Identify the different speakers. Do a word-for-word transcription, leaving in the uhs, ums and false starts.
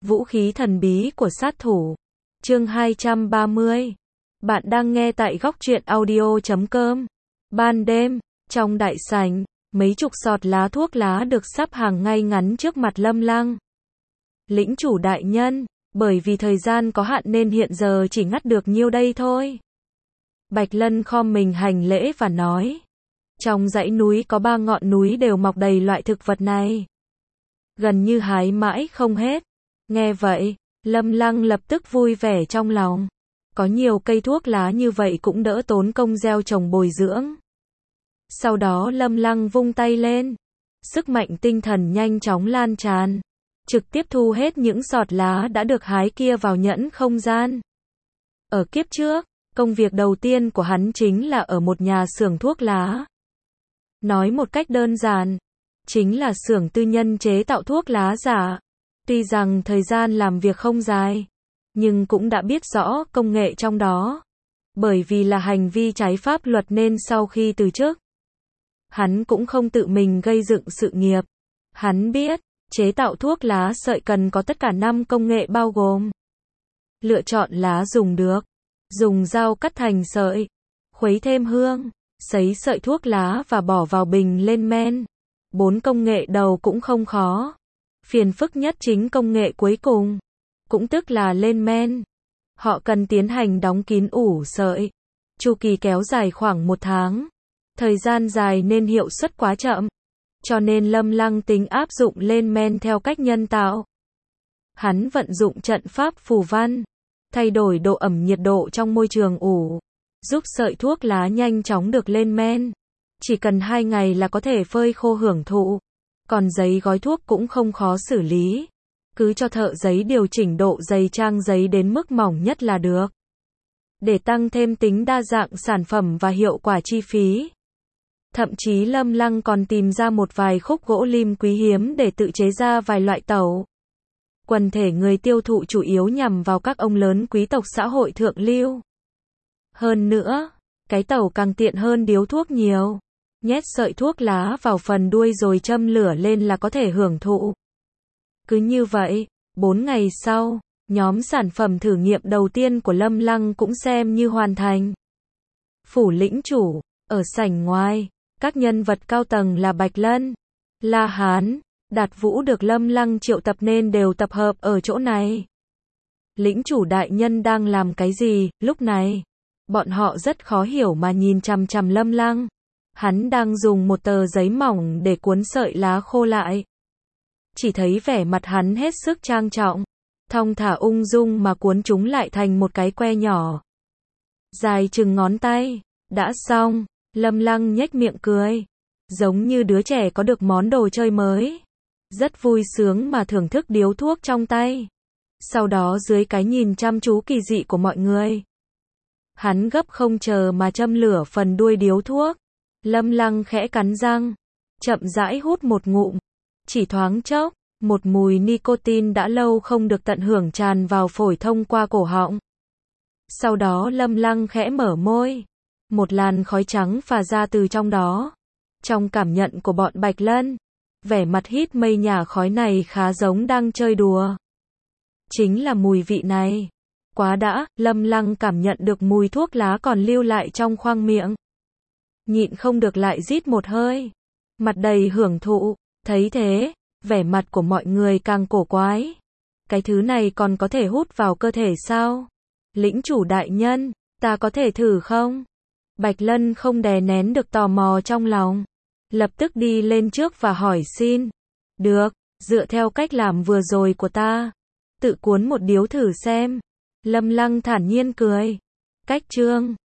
Speaker 1: Vũ khí thần bí của sát thủ. Chương hai trăm ba mươi. Bạn đang nghe tại góc truyện audio chấm com. Ban đêm, trong đại sảnh, mấy chục sọt lá thuốc lá được sắp hàng ngay ngắn trước mặt Lâm Lăng. Lĩnh chủ đại nhân, bởi vì thời gian có hạn nên hiện giờ chỉ ngắt được nhiêu đây thôi. Bạch Lân khom mình hành lễ và nói. Trong dãy núi có ba ngọn núi đều mọc đầy loại thực vật này. Gần như hái mãi không hết. Nghe vậy, Lâm Lăng lập tức vui vẻ trong lòng. Có nhiều cây thuốc lá như vậy cũng đỡ tốn công gieo trồng bồi dưỡng. Sau đó Lâm Lăng vung tay lên. Sức mạnh tinh thần nhanh chóng lan tràn. Trực tiếp thu hết những giọt lá đã được hái kia vào nhẫn không gian. Ở kiếp trước, công việc đầu tiên của hắn chính là ở một nhà xưởng thuốc lá. Nói một cách đơn giản, chính là xưởng tư nhân chế tạo thuốc lá giả. Tuy rằng thời gian làm việc không dài, nhưng cũng đã biết rõ công nghệ trong đó. Bởi vì là hành vi trái pháp luật nên sau khi từ chức, hắn cũng không tự mình gây dựng sự nghiệp. Hắn biết, chế tạo thuốc lá sợi cần có tất cả năm công nghệ bao gồm lựa chọn lá dùng được, dùng dao cắt thành sợi, khuấy thêm hương, sấy sợi thuốc lá và bỏ vào bình lên men. Bốn công nghệ đầu cũng không khó. Phiền phức nhất chính công nghệ cuối cùng, cũng tức là lên men. Họ cần tiến hành đóng kín ủ sợi. Chu kỳ kéo dài khoảng một tháng. Thời gian dài nên hiệu suất quá chậm. Cho nên Lâm Lăng tính áp dụng lên men theo cách nhân tạo. Hắn vận dụng trận pháp phù văn, thay đổi độ ẩm nhiệt độ trong môi trường ủ, giúp sợi thuốc lá nhanh chóng được lên men. Chỉ cần hai ngày là có thể phơi khô hưởng thụ. Còn giấy gói thuốc cũng không khó xử lý. Cứ cho thợ giấy điều chỉnh độ dày trang giấy đến mức mỏng nhất là được. Để tăng thêm tính đa dạng sản phẩm và hiệu quả chi phí. Thậm chí Lâm Lăng còn tìm ra một vài khúc gỗ lim quý hiếm để tự chế ra vài loại tẩu. Quần thể người tiêu thụ chủ yếu nhằm vào các ông lớn quý tộc xã hội thượng lưu. Hơn nữa, cái tẩu càng tiện hơn điếu thuốc nhiều. Nhét sợi thuốc lá vào phần đuôi rồi châm lửa lên là có thể hưởng thụ. Cứ như vậy, bốn ngày sau, nhóm sản phẩm thử nghiệm đầu tiên của Lâm Lăng cũng xem như hoàn thành. Phủ lĩnh chủ, ở sảnh ngoài, các nhân vật cao tầng là Bạch Lân, La Hán, Đạt Vũ được Lâm Lăng triệu tập nên đều tập hợp ở chỗ này. Lĩnh chủ đại nhân đang làm cái gì, lúc này? Bọn họ rất khó hiểu mà nhìn chằm chằm Lâm Lăng. Hắn đang dùng một tờ giấy mỏng để cuốn sợi lá khô lại. Chỉ thấy vẻ mặt hắn hết sức trang trọng, thong thả ung dung mà cuốn chúng lại thành một cái que nhỏ. Dài chừng ngón tay. Đã xong, Lâm Lăng nhếch miệng cười. Giống như đứa trẻ có được món đồ chơi mới. Rất vui sướng mà thưởng thức điếu thuốc trong tay. Sau đó dưới cái nhìn chăm chú kỳ dị của mọi người, hắn gấp không chờ mà châm lửa phần đuôi điếu thuốc. Lâm Lăng khẽ cắn răng, chậm rãi hút một ngụm. Chỉ thoáng chốc, một mùi nicotine đã lâu không được tận hưởng tràn vào phổi thông qua cổ họng. Sau đó Lâm Lăng khẽ mở môi. Một làn khói trắng phả ra từ trong đó. Trong cảm nhận của bọn Bạch Lân, vẻ mặt hít mây nhà khói này khá giống đang chơi đùa. Chính là mùi vị này. Quá đã, Lâm Lăng cảm nhận được mùi thuốc lá còn lưu lại trong khoang miệng. Nhịn không được lại rít một hơi. Mặt đầy hưởng thụ. Thấy thế, vẻ mặt của mọi người càng cổ quái. Cái thứ này còn có thể hút vào cơ thể sao? Lĩnh chủ đại nhân, ta có thể thử không? Bạch Lân không đè nén được tò mò trong lòng. Lập tức đi lên trước và hỏi xin. Được, dựa theo cách làm vừa rồi của ta. Tự cuốn một điếu thử xem. Lâm Lăng thản nhiên cười. Cách chương